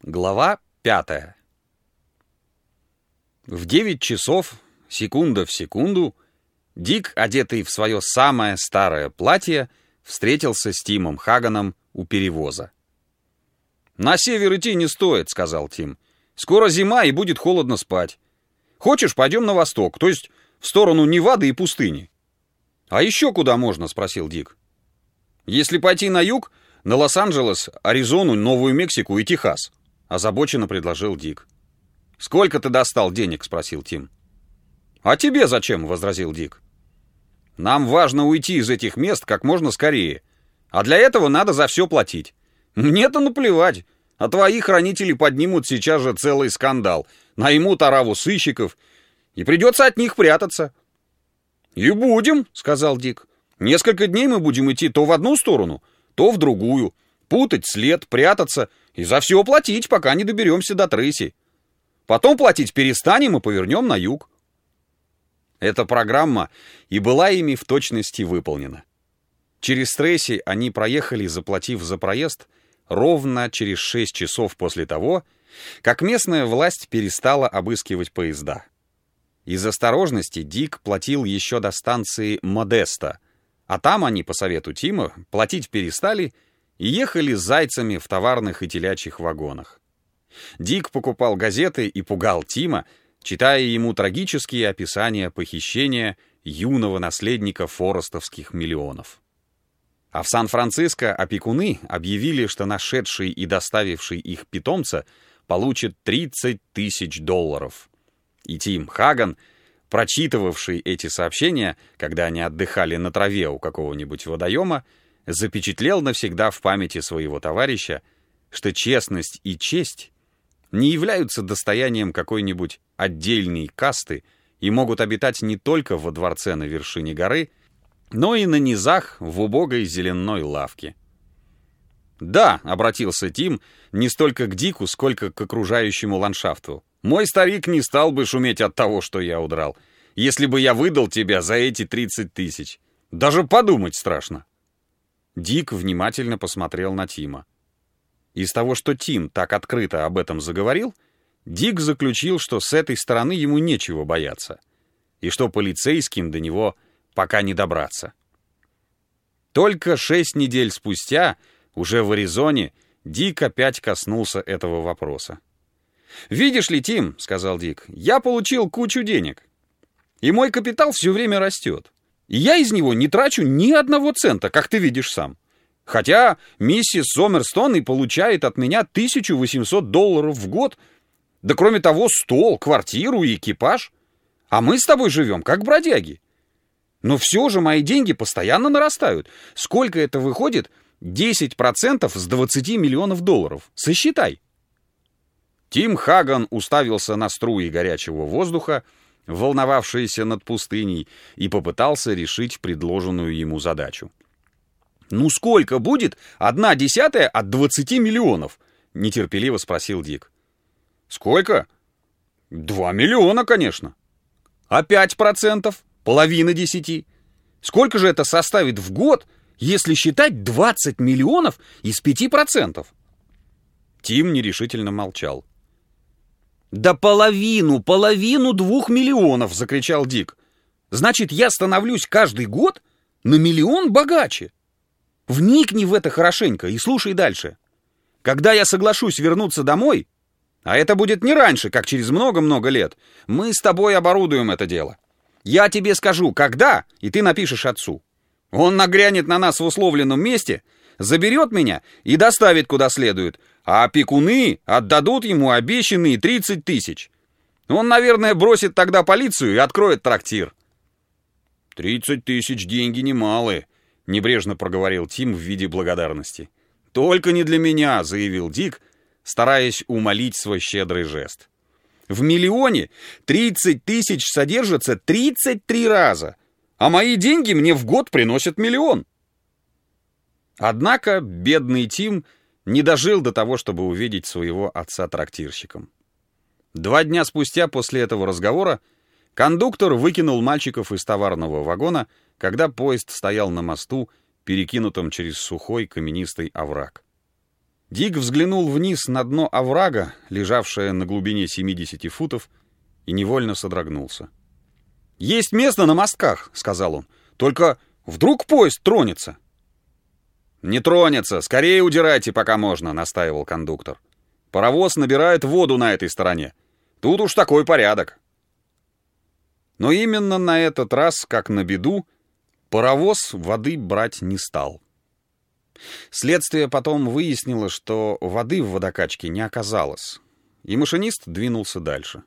Глава 5. В 9 часов, секунда в секунду, Дик, одетый в свое самое старое платье, встретился с Тимом Хаганом у перевоза. «На север идти не стоит», — сказал Тим. «Скоро зима, и будет холодно спать. Хочешь, пойдем на восток, то есть в сторону Невады и пустыни». «А еще куда можно?» — спросил Дик. «Если пойти на юг, на Лос-Анджелес, Аризону, Новую Мексику и Техас», — озабоченно предложил Дик. «Сколько ты достал денег?» — спросил Тим. «А тебе зачем?» — возразил Дик. «Нам важно уйти из этих мест как можно скорее, а для этого надо за все платить. Мне-то наплевать, а твои хранители поднимут сейчас же целый скандал, наймут ораву сыщиков, и придется от них прятаться». «И будем», — сказал Дик. «Несколько дней мы будем идти то в одну сторону, то в другую, путать след, прятаться и за все платить, пока не доберемся до Трейси. Потом платить перестанем и повернем на юг». Эта программа и была ими в точности выполнена. Через Трейси они проехали, заплатив за проезд, ровно через 6 часов после того, как местная власть перестала обыскивать поезда. Из осторожности Дик платил еще до станции Модеста, а там они, по совету Тима, платить перестали и ехали с зайцами в товарных и телячьих вагонах. Дик покупал газеты и пугал Тима, читая ему трагические описания похищения юного наследника форестовских миллионов. А в Сан-Франциско опекуны объявили, что нашедший и доставивший их питомца получит $30 000. И Тим Хаган, прочитывавший эти сообщения, когда они отдыхали на траве у какого-нибудь водоема, запечатлел навсегда в памяти своего товарища, что честность и честь не являются достоянием какой-нибудь отдельной касты и могут обитать не только во дворце на вершине горы, но и на низах в убогой зеленой лавке. «Да», — обратился Тим не столько к Дику, сколько к окружающему ландшафту, «мой старик не стал бы шуметь от того, что я удрал, если бы я выдал тебя за эти 30 000. Даже подумать страшно». Дик внимательно посмотрел на Тима. Из того, что Тим так открыто об этом заговорил, Дик заключил, что с этой стороны ему нечего бояться, и что полицейским до него пока не добраться. Только 6 недель спустя, уже в Аризоне, Дик опять коснулся этого вопроса. «Видишь ли, Тим, — сказал Дик, — я получил кучу денег, и мой капитал все время растет. И я из него не трачу ни одного цента, как ты видишь сам. Хотя миссис Сомерстон и получает от меня $1800 в год, да кроме того стол, квартиру и экипаж. А мы с тобой живем как бродяги. Но все же мои деньги постоянно нарастают. Сколько это выходит? 10% с $20 миллионов. Сосчитай». Тим Хаган уставился на струи горячего воздуха, волновавшиеся над пустыней, и попытался решить предложенную ему задачу. «Ну сколько будет 1/10 от 20 миллионов?» — нетерпеливо спросил Дик. «Сколько? 2 миллиона, конечно». «А 5%? Половина 10? Сколько же это составит в год, если считать 20 миллионов из 5%? Тим нерешительно молчал. «Да половину 2 миллионов!» — закричал Дик. «Значит, я становлюсь каждый год на 1 миллион богаче. Вникни в это хорошенько и слушай дальше. Когда я соглашусь вернуться домой, а это будет не раньше, как через много-много лет, мы с тобой оборудуем это дело. Я тебе скажу, когда, и ты напишешь отцу. Он нагрянет на нас в условленном месте, заберет меня и доставит куда следует, а опекуны отдадут ему обещанные 30 000. Он, наверное, бросит тогда полицию и откроет трактир». 30 000 деньги немалые, — небрежно проговорил Тим в виде благодарности. «Только не для меня», — заявил Дик, стараясь умолить свой щедрый жест. «В миллионе 30 000 содержатся 33 раза, а мои деньги мне в год приносят 1 миллион». Однако бедный Тим не дожил до того, чтобы увидеть своего отца трактирщиком. 2 дня спустя после этого разговора кондуктор выкинул мальчиков из товарного вагона, когда поезд стоял на мосту, перекинутом через сухой каменистый овраг. Дик взглянул вниз на дно оврага, лежавшее на глубине 70 футов, и невольно содрогнулся. «Есть место на мостках», — сказал он. «Только вдруг поезд тронется?» «Не тронется, скорее удирайте, пока можно», — настаивал кондуктор. «Паровоз набирает воду на этой стороне. Тут уж такой порядок». Но именно на этот раз, как на беду, паровоз воды брать не стал. Следствие потом выяснило, что воды в водокачке не оказалось, и машинист двинулся дальше.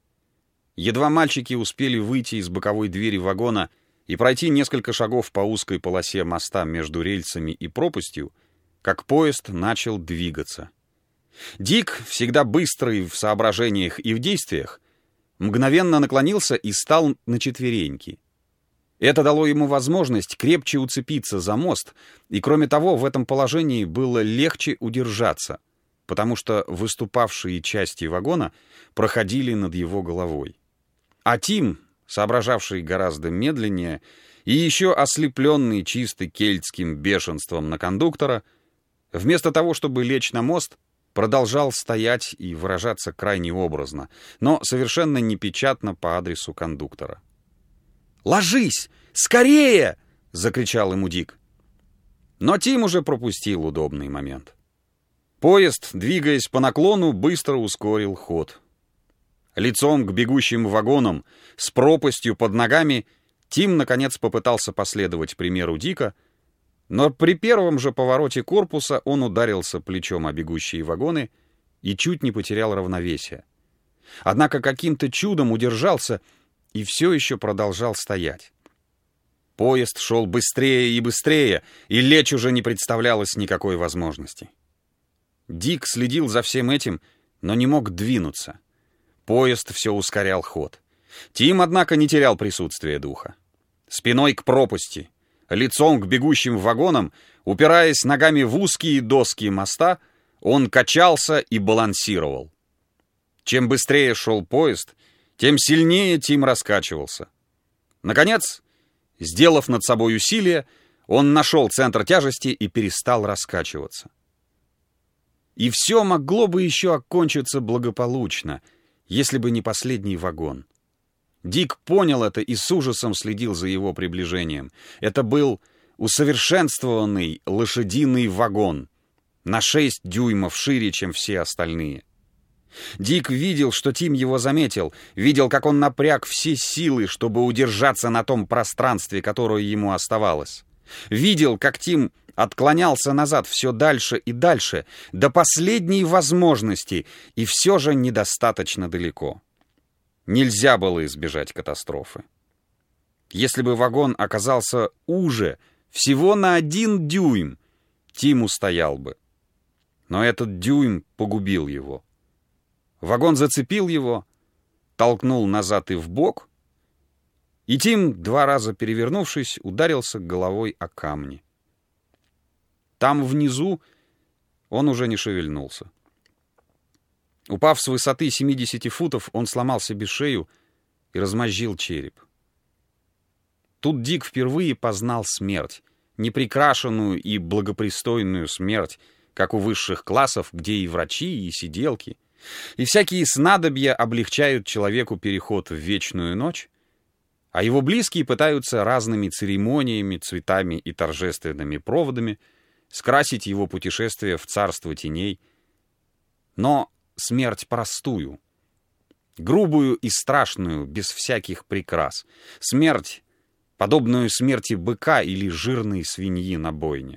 Едва мальчики успели выйти из боковой двери вагона и пройти несколько шагов по узкой полосе моста между рельсами и пропастью, как поезд начал двигаться. Дик, всегда быстрый в соображениях и в действиях, мгновенно наклонился и стал на четвереньки. Это дало ему возможность крепче уцепиться за мост, и, кроме того, в этом положении было легче удержаться, потому что выступавшие части вагона проходили над его головой. А Тим, соображавший гораздо медленнее и еще ослепленный чисто кельтским бешенством на кондуктора, вместо того, чтобы лечь на мост, продолжал стоять и выражаться крайне образно, но совершенно непечатно по адресу кондуктора. «Ложись! Скорее!» — закричал ему Дик. Но Тим уже пропустил удобный момент. Поезд, двигаясь по наклону, быстро ускорил ход. Лицом к бегущим вагонам, с пропастью под ногами, Тим, наконец, попытался последовать примеру Дика, но при первом же повороте корпуса он ударился плечом о бегущие вагоны и чуть не потерял равновесие. Однако каким-то чудом удержался и все еще продолжал стоять. Поезд шел быстрее и быстрее, и лечь уже не представлялось никакой возможности. Дик следил за всем этим, но не мог двинуться. Поезд все ускорял ход. Тим, однако, не терял присутствия духа. Спиной к пропасти, лицом к бегущим вагонам, упираясь ногами в узкие доски моста, он качался и балансировал. Чем быстрее шел поезд, тем сильнее Тим раскачивался. Наконец, сделав над собой усилие, он нашел центр тяжести и перестал раскачиваться. И все могло бы еще окончиться благополучно, если бы не последний вагон. Дик понял это и с ужасом следил за его приближением. Это был усовершенствованный лошадиный вагон, на 6 дюймов шире, чем все остальные. Дик видел, что Тим его заметил, видел, как он напряг все силы, чтобы удержаться на том пространстве, которое ему оставалось. Видел, как Тим отклонялся назад все дальше и дальше, до последней возможности, и все же недостаточно далеко. Нельзя было избежать катастрофы. Если бы вагон оказался уже, всего на 1 дюйм, Тим устоял бы. Но этот дюйм погубил его. Вагон зацепил его, толкнул назад и вбок, и Тим, 2 раза перевернувшись, ударился головой о камни. Там внизу он уже не шевельнулся. Упав с высоты 70 футов, он сломал себе шею и размозжил череп. Тут Дик впервые познал смерть, неприкрашенную и благопристойную смерть, как у высших классов, где и врачи, и сиделки, и всякие снадобья облегчают человеку переход в вечную ночь, а его близкие пытаются разными церемониями, цветами и торжественными проводами скрасить его путешествие в царство теней, но смерть простую, грубую и страшную, без всяких прикрас, смерть, подобную смерти быка или жирной свиньи на бойне.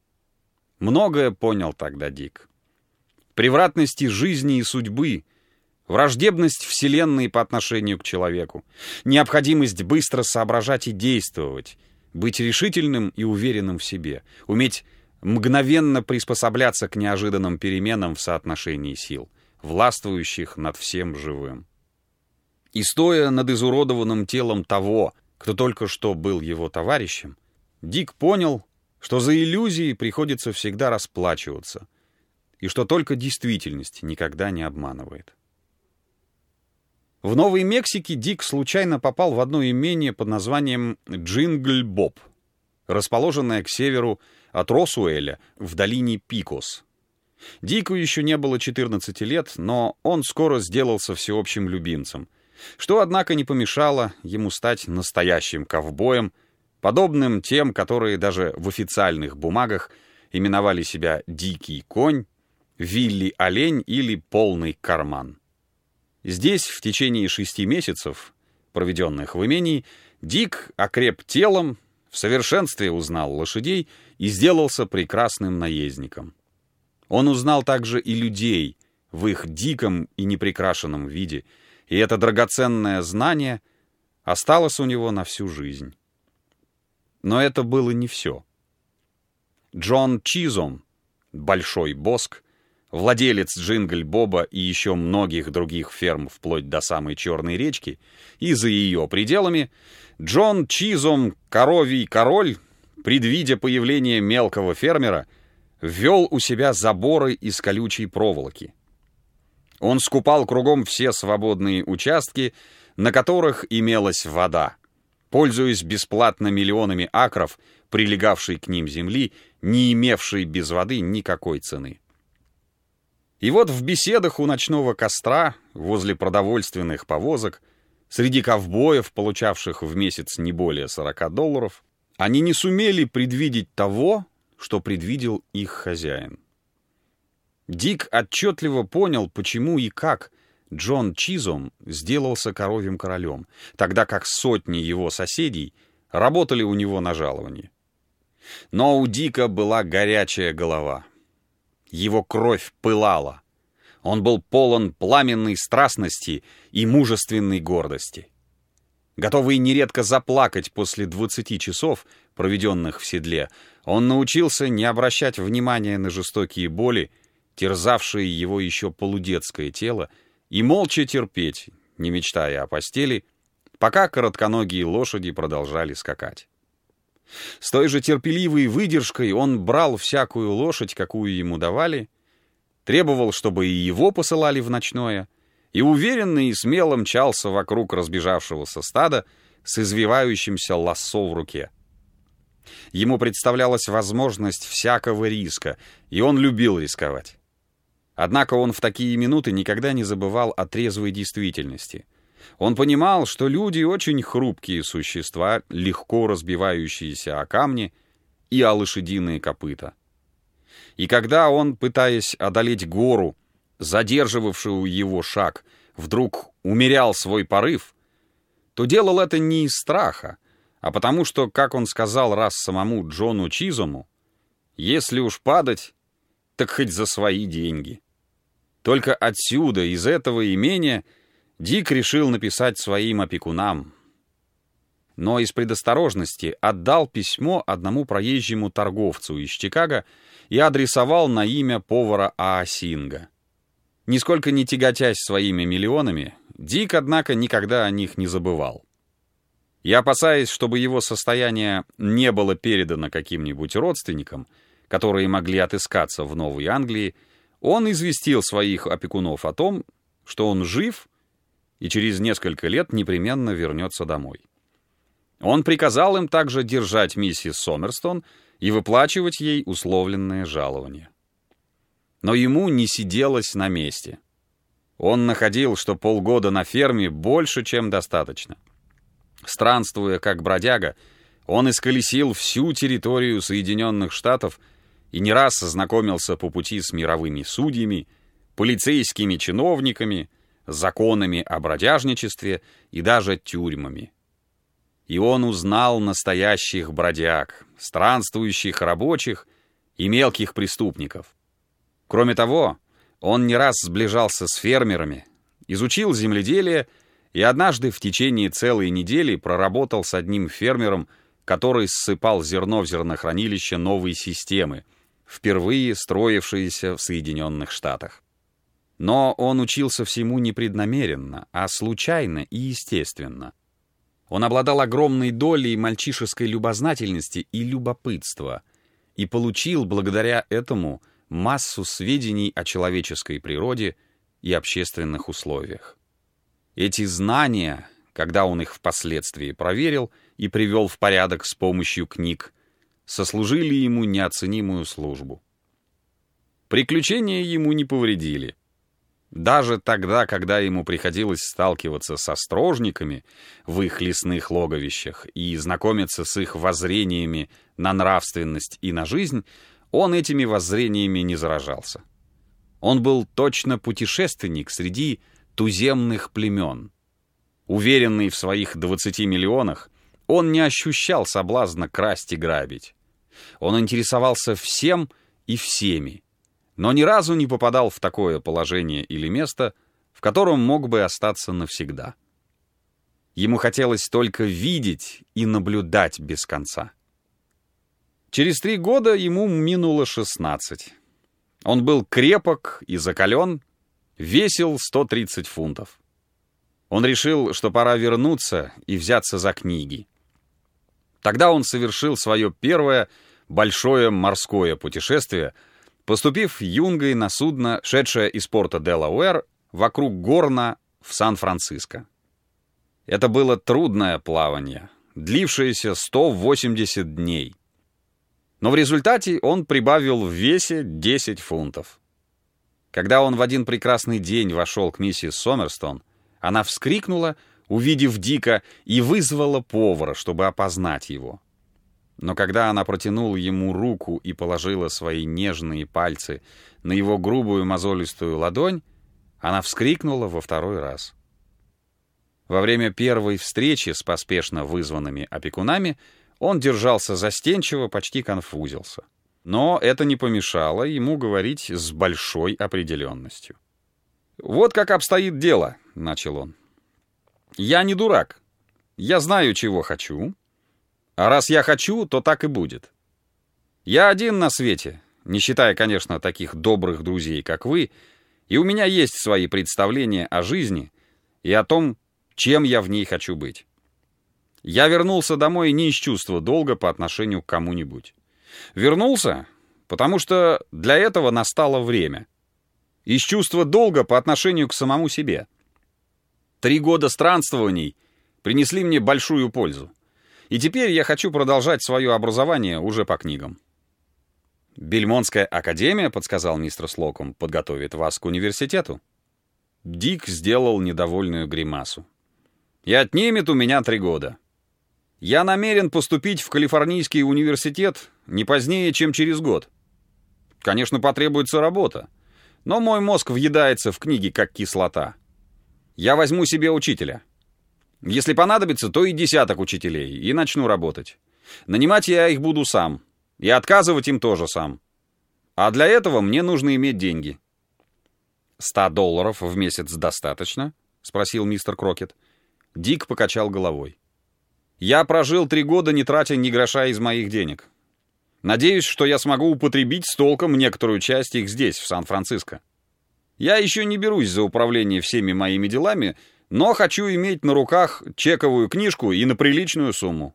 Многое понял тогда Дик. Превратности жизни и судьбы, враждебность Вселенной по отношению к человеку, необходимость быстро соображать и действовать, быть решительным и уверенным в себе, уметь мгновенно приспосабляться к неожиданным переменам в соотношении сил, властвующих над всем живым. И стоя над изуродованным телом того, кто только что был его товарищем, Дик понял, что за иллюзии приходится всегда расплачиваться, и что только действительность никогда не обманывает. В Новой Мексике Дик случайно попал в одно имение под названием Джингл-Боб, расположенное к северу от Росуэля в долине Пикос. Дику еще не было 14 лет, но он скоро сделался всеобщим любимцем, что, однако, не помешало ему стать настоящим ковбоем, подобным тем, которые даже в официальных бумагах именовали себя «Дикий конь», «Вилли олень» или «Полный карман». Здесь в течение 6 месяцев, проведенных в имении, Дик окреп телом, в совершенстве узнал лошадей и сделался прекрасным наездником. Он узнал также и людей в их диком и неприкрашенном виде, и это драгоценное знание осталось у него на всю жизнь. Но это было не все. Джон Чизом, Большой Боск, владелец Джингл-Боба и еще многих других ферм вплоть до самой Черной речки, и за ее пределами, Джон Чизом, коровий король, предвидя появление мелкого фермера, ввел у себя заборы из колючей проволоки. Он скупал кругом все свободные участки, на которых имелась вода, пользуясь бесплатно миллионами акров, прилегавшей к ним земли, не имевшей без воды никакой цены. И вот в беседах у ночного костра, возле продовольственных повозок, среди ковбоев, получавших в месяц не более $40, они не сумели предвидеть того, что предвидел их хозяин. Дик отчетливо понял, почему и как Джон Чизом сделался коровьим королем, тогда как сотни его соседей работали у него на жалованье. Но у Дика была горячая голова. Его кровь пылала. Он был полон пламенной страстности и мужественной гордости. Готовый нередко заплакать после 20 часов, проведенных в седле, он научился не обращать внимания на жестокие боли, терзавшие его еще полудетское тело, и молча терпеть, не мечтая о постели, пока коротконогие лошади продолжали скакать. С той же терпеливой выдержкой он брал всякую лошадь, какую ему давали, требовал, чтобы и его посылали в ночное, и уверенно и смело мчался вокруг разбежавшегося стада с извивающимся лассо в руке. Ему представлялась возможность всякого риска, и он любил рисковать. Однако он в такие минуты никогда не забывал о трезвой действительности. Он понимал, что люди очень хрупкие существа, легко разбивающиеся о камни и о лошадиные копыта. И когда он, пытаясь одолеть гору, задерживавшую его шаг, вдруг умерял свой порыв, то делал это не из страха, а потому что, как он сказал раз самому Джону Чизому, «Если уж падать, так хоть за свои деньги». Только отсюда, из этого имения, Дик решил написать своим опекунам. Но из предосторожности отдал письмо одному проезжему торговцу из Чикаго и адресовал на имя повара Аасинга. Нисколько не тяготясь своими миллионами, Дик, однако, никогда о них не забывал. И опасаясь, чтобы его состояние не было передано каким-нибудь родственникам, которые могли отыскаться в Новой Англии, он известил своих опекунов о том, что он жив и через несколько лет непременно вернется домой. Он приказал им также держать миссис Сомерстон и выплачивать ей условленное жалование. Но ему не сиделось на месте. Он находил, что полгода на ферме больше, чем достаточно. Странствуя как бродяга, он исколесил всю территорию Соединенных Штатов и не раз знакомился по пути с мировыми судьями, полицейскими чиновниками, законами о бродяжничестве и даже тюрьмами. И он узнал настоящих бродяг, странствующих рабочих и мелких преступников. Кроме того, он не раз сближался с фермерами, изучил земледелие и однажды в течение целой недели проработал с одним фермером, который ссыпал зерно в зернохранилище новой системы, впервые строившиеся в Соединенных Штатах. Но он учился всему непреднамеренно, а случайно и естественно. Он обладал огромной долей мальчишеской любознательности и любопытства и получил благодаря этому массу сведений о человеческой природе и общественных условиях. Эти знания, когда он их впоследствии проверил и привел в порядок с помощью книг, сослужили ему неоценимую службу. Приключения ему не повредили. Даже тогда, когда ему приходилось сталкиваться со строжниками в их лесных логовищах и знакомиться с их воззрениями на нравственность и на жизнь, он этими воззрениями не заражался. Он был точно путешественник среди туземных племен. Уверенный в своих 20 миллионах, он не ощущал соблазна красть и грабить. Он интересовался всем и всеми, но ни разу не попадал в такое положение или место, в котором мог бы остаться навсегда. Ему хотелось только видеть и наблюдать без конца. Через 3 года ему минуло 16. Он был крепок и закален, весил 130 фунтов. Он решил, что пора вернуться и взяться за книги. Тогда он совершил свое первое большое морское путешествие, поступив юнгой на судно, шедшее из порта Делауэр вокруг Горна в Сан-Франциско. Это было трудное плавание, длившееся 180 дней. Но в результате он прибавил в весе 10 фунтов. Когда он в один прекрасный день вошел к миссис Сомерстон, она вскрикнула, увидев Дика, и вызвала повара, чтобы опознать его. Но когда она протянула ему руку и положила свои нежные пальцы на его грубую мозолистую ладонь, она вскрикнула во 2-й раз. Во время первой встречи с поспешно вызванными опекунами он держался застенчиво, почти конфузился. Но это не помешало ему говорить с большой определенностью. «Вот как обстоит дело», — начал он. «Я не дурак. Я знаю, чего хочу. А раз я хочу, то так и будет. Я один на свете, не считая, конечно, таких добрых друзей, как вы, и у меня есть свои представления о жизни и о том, чем я в ней хочу быть. Я вернулся домой не из чувства долга по отношению к кому-нибудь. Вернулся, потому что для этого настало время. Из чувства долга по отношению к самому себе. 3 года странствований принесли мне большую пользу. И теперь я хочу продолжать свое образование уже по книгам». «Бельмонтская академия, — подсказал мистер Слокум, — подготовит вас к университету». Дик сделал недовольную гримасу. «И отнимет у меня 3 года. Я намерен поступить в Калифорнийский университет не позднее, чем через год. Конечно, потребуется работа, но мой мозг въедается в книги, как кислота. Я возьму себе учителя. Если понадобится, то и 10 учителей, и начну работать. Нанимать я их буду сам, и отказывать им тоже сам. А для этого мне нужно иметь деньги». $100 в месяц достаточно?» — спросил мистер Крокет. Дик покачал головой. «Я прожил 3 года, не тратя ни гроша из моих денег. Надеюсь, что я смогу употребить с толком некоторую часть их здесь, в Сан-Франциско. Я еще не берусь за управление всеми моими делами, но хочу иметь на руках чековую книжку и на приличную сумму».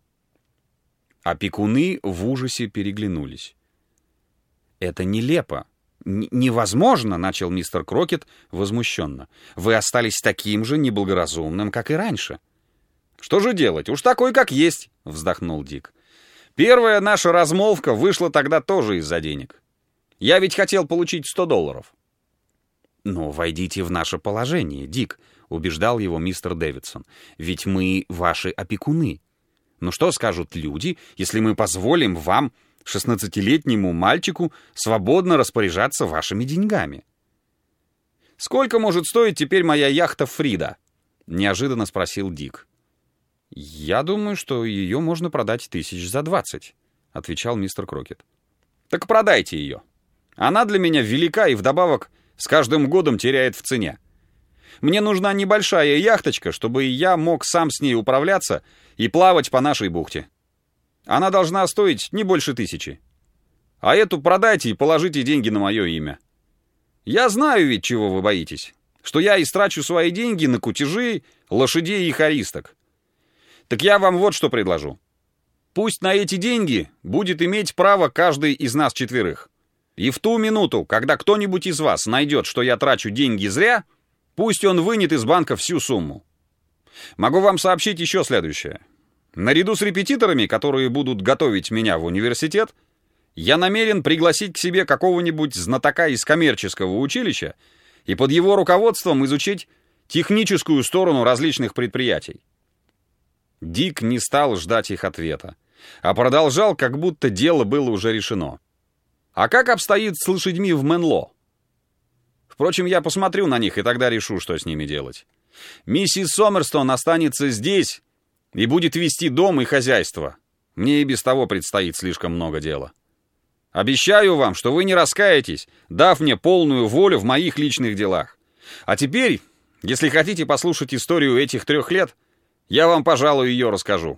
Опекуны в ужасе переглянулись. «Это нелепо. Невозможно», — начал мистер Крокет возмущенно. «Вы остались таким же неблагоразумным, как и раньше». «Что же делать? Уж такой, как есть», — вздохнул Дик. «Первая наша размолвка вышла тогда тоже из-за денег. Я ведь хотел получить $100. «Но войдите в наше положение, Дик», — убеждал его мистер Дэвидсон. «Ведь мы ваши опекуны. Ну что скажут люди, если мы позволим вам, 16-летнему мальчику, свободно распоряжаться вашими деньгами?» «Сколько может стоить теперь моя яхта «Фрида»?» — неожиданно спросил Дик. «Я думаю, что ее можно продать 20 — отвечал мистер Крокет. «Так продайте ее. Она для меня велика и вдобавок с каждым годом теряет в цене. Мне нужна небольшая яхточка, чтобы я мог сам с ней управляться и плавать по нашей бухте. Она должна стоить не больше 1000. А эту продайте и положите деньги на мое имя. Я знаю ведь, чего вы боитесь, что я истрачу свои деньги на кутежи, лошадей и хористок. Так я вам вот что предложу. Пусть на эти деньги будет иметь право каждый из нас 4. И в ту минуту, когда кто-нибудь из вас найдет, что я трачу деньги зря, пусть он вынет из банка всю сумму. Могу вам сообщить еще следующее. Наряду с репетиторами, которые будут готовить меня в университет, Я намерен пригласить к себе какого-нибудь знатока из коммерческого училища и под его руководством изучить техническую сторону различных предприятий». Дик не стал ждать их ответа, а продолжал, как будто дело было уже решено. «А как обстоит с лошадьми в Менло? Впрочем, я посмотрю на них и тогда решу, что с ними делать. Миссис Сомерстон останется здесь и будет вести дом и хозяйство. Мне и без того предстоит слишком много дела. Обещаю вам, что вы не раскаетесь, дав мне полную волю в моих личных делах. А теперь, если хотите послушать историю этих 3 лет, я вам, пожалуй, ее расскажу».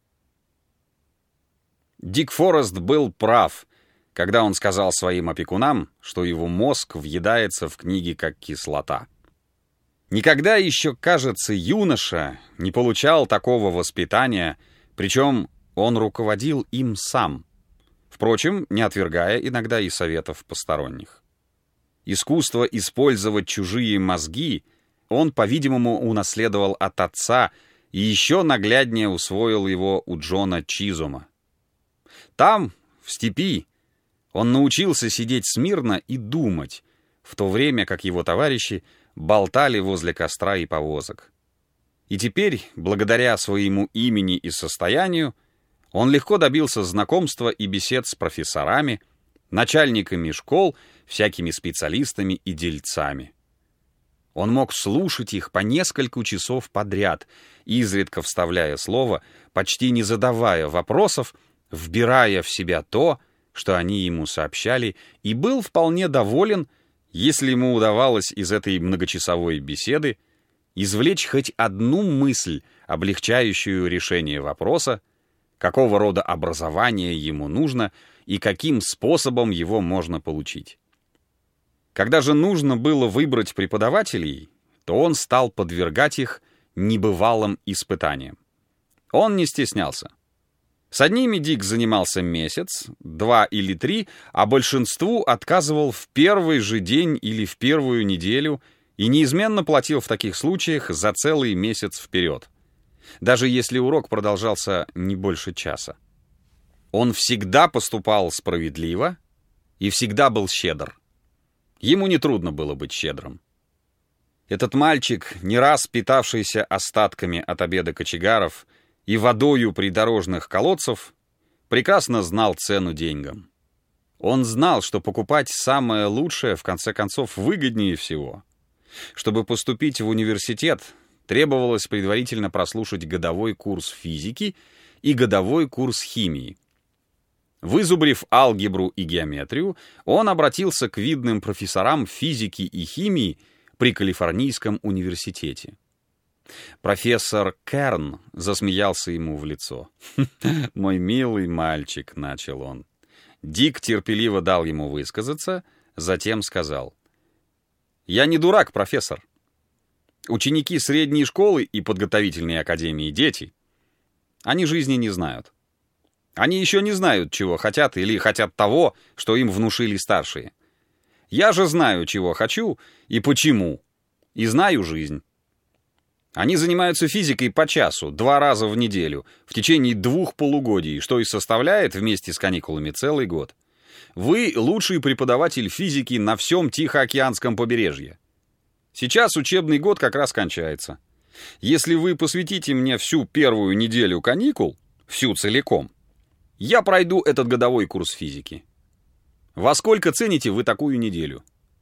Дик Форест был прав, когда он сказал своим опекунам, что его мозг въедается в книги как кислота. Никогда еще, кажется, юноша не получал такого воспитания, причем он руководил им сам, впрочем, не отвергая иногда и советов посторонних. Искусство использовать чужие мозги он, по-видимому, унаследовал от отца и еще нагляднее усвоил его у Джона Чизума. Там, в степи, он научился сидеть смирно и думать, в то время как его товарищи болтали возле костра и повозок. И теперь, благодаря своему имени и состоянию, он легко добился знакомства и бесед с профессорами, начальниками школ, всякими специалистами и дельцами. Он мог слушать их по несколько часов подряд, изредка вставляя слово, почти не задавая вопросов, вбирая в себя то, что они ему сообщали, и был вполне доволен, если ему удавалось из этой многочасовой беседы извлечь хоть одну мысль, облегчающую решение вопроса, какого рода образование ему нужно и каким способом его можно получить. Когда же нужно было выбрать преподавателей, то он стал подвергать их небывалым испытаниям. Он не стеснялся. С одними Дик занимался месяц, 2 или 3, а большинству отказывал в первый же день или в первую неделю и неизменно платил в таких случаях за целый месяц вперед, даже если урок продолжался не больше часа. Он всегда поступал справедливо и всегда был щедр. Ему нетрудно было быть щедрым. Этот мальчик, не раз питавшийся остатками от обеда кочегаров и водою придорожных колодцев, прекрасно знал цену деньгам. Он знал, что покупать самое лучшее, в конце концов, выгоднее всего. Чтобы поступить в университет, требовалось предварительно прослушать годовой курс физики и годовой курс химии. Вызубрив алгебру и геометрию, он обратился к видным профессорам физики и химии при Калифорнийском университете. Профессор Керн засмеялся ему в лицо. «Мой милый мальчик», — начал он. Дик терпеливо дал ему высказаться, затем сказал: «Я не дурак, профессор. Ученики средней школы и подготовительной академии — дети. Они жизни не знают. Они еще не знают, чего хотят, или хотят того, что им внушили старшие. Я же знаю, чего хочу и почему, и знаю жизнь. Они занимаются физикой по часу, 2 раза в неделю, в течение 2 полугодий, что и составляет вместе с каникулами целый год. Вы лучший преподаватель физики на всем Тихоокеанском побережье. Сейчас учебный год как раз кончается. Если вы посвятите мне всю первую неделю каникул, всю целиком, я пройду этот годовой курс физики. Во сколько цените вы такую неделю?»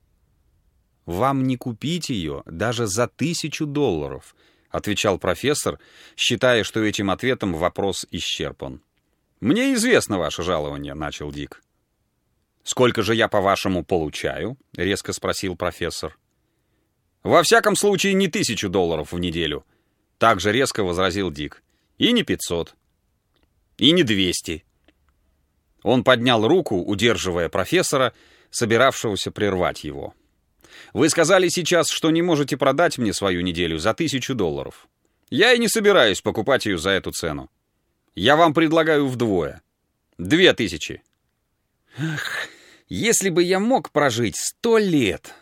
«Вам не купить ее даже за $1000, отвечал профессор, считая, что этим ответом вопрос исчерпан. «Мне известно ваше жалование», — начал Дик. «Сколько же я, по-вашему, получаю?» — резко спросил профессор. «Во всяком случае, не $1000 в неделю», — также резко возразил Дик. «И не 500. И не 200. Он поднял руку, удерживая профессора, собиравшегося прервать его. «Вы сказали сейчас, что не можете продать мне свою неделю за $1000. Я и не собираюсь покупать ее за эту цену. Я вам предлагаю вдвое. 2000. Ах, если бы я мог прожить 100 лет!»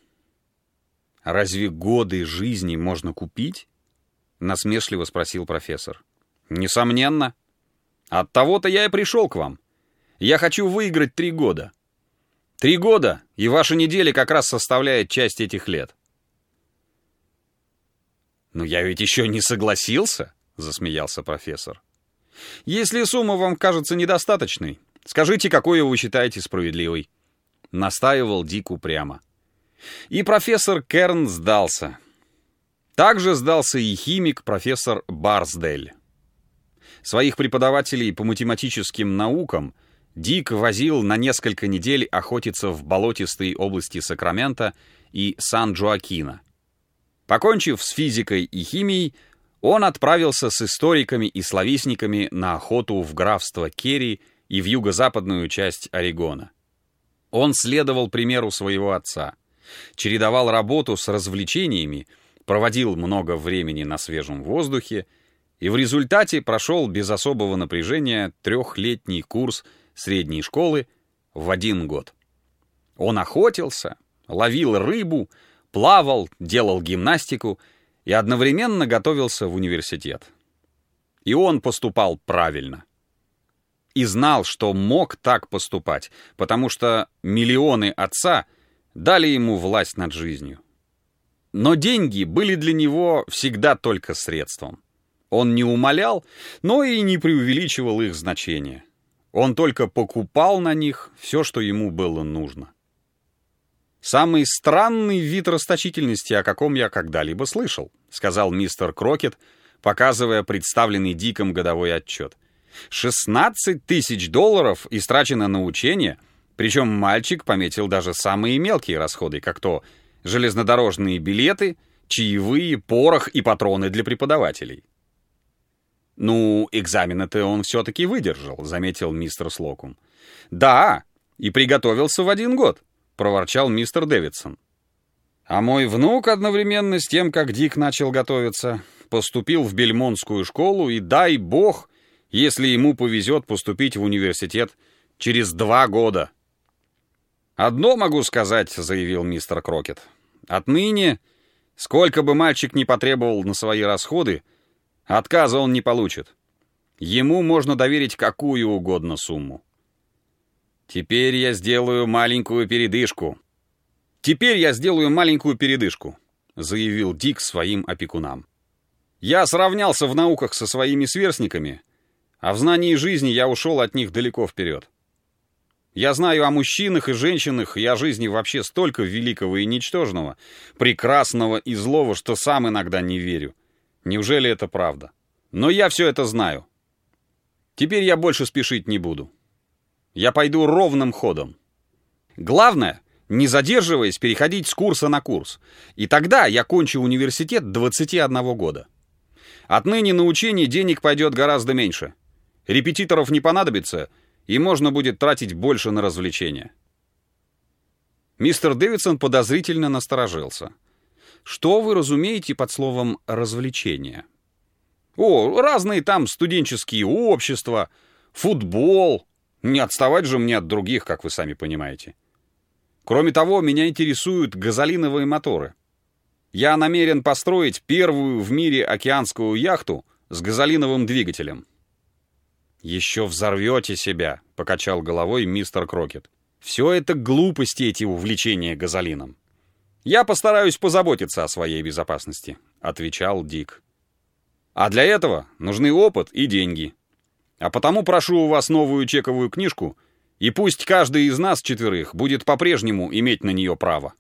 «Разве годы жизни можно купить?» — насмешливо спросил профессор. «Несомненно. Оттого-то я и пришел к вам. Я хочу выиграть 3 года. 3 года, и ваша неделя как раз составляет часть этих лет. «Но я ведь еще не согласился», — засмеялся профессор. «Если сумма вам кажется недостаточной, скажите, какую вы считаете справедливой», — настаивал Дик упрямо. И профессор Керн сдался. Также сдался и химик профессор Барсдель. Своих преподавателей по математическим наукам Дик возил на несколько недель охотиться в болотистой области Сакрамента и Сан-Джоакина. Покончив с физикой и химией, он отправился с историками и словесниками на охоту в графство Керри и в юго-западную часть Орегона. Он следовал примеру своего отца, чередовал работу с развлечениями, проводил много времени на свежем воздухе и в результате прошел без особого напряжения 3-летний курс средней школы в 1 год. Он охотился, ловил рыбу, плавал, делал гимнастику и одновременно готовился в университет. И он поступал правильно. И знал, что мог так поступать, потому что миллионы отца дали ему власть над жизнью. Но деньги были для него всегда только средством. Он не умалял, но и не преувеличивал их значение. Он только покупал на них все, что ему было нужно. «Самый странный вид расточительности, о каком я когда-либо слышал», сказал мистер Крокет, показывая представленный Диком годовой отчет. $16 000 истрачено на учение, причем мальчик пометил даже самые мелкие расходы, как то железнодорожные билеты, чаевые, порох и патроны для преподавателей. «Ну, экзамены-то он все-таки выдержал», — заметил мистер Слокум. «Да, и приготовился в 1 год», — проворчал мистер Дэвидсон. «А мой внук одновременно с тем, как Дик начал готовиться, поступил в Бельмонтскую школу, и дай бог, если ему повезет поступить в университет через 2 года». «Одно могу сказать», — заявил мистер Крокет. «Отныне, сколько бы мальчик ни потребовал на свои расходы, отказа он не получит. Ему можно доверить какую угодно сумму». «Теперь я сделаю маленькую передышку», — заявил Дик своим опекунам. «Я сравнялся в науках со своими сверстниками, а в знании жизни я ушел от них далеко вперед. Я знаю о мужчинах и женщинах и о жизни вообще столько великого и ничтожного, прекрасного и злого, что сам иногда не верю. Неужели это правда? Но я все это знаю. Теперь я больше спешить не буду. Я пойду ровным ходом. Главное, не задерживаясь, переходить с курса на курс. И тогда я кончу университет 21 года. Отныне на учение денег пойдет гораздо меньше. Репетиторов не понадобится, и можно будет тратить больше на развлечения». Мистер Дэвидсон подозрительно насторожился. «Что вы разумеете под словом «развлечения»?» «О, разные там студенческие общества, футбол. Не отставать же мне от других, как вы сами понимаете. Кроме того, меня интересуют газолиновые моторы. Я намерен построить первую в мире океанскую яхту с газолиновым двигателем». «Еще взорвете себя», — покачал головой мистер Крокет. «Все это глупости, эти увлечения газолином». «Я постараюсь позаботиться о своей безопасности», — отвечал Дик. «А для этого нужны опыт и деньги. А потому прошу у вас новую чековую книжку, и пусть каждый из нас 4 будет по-прежнему иметь на нее право».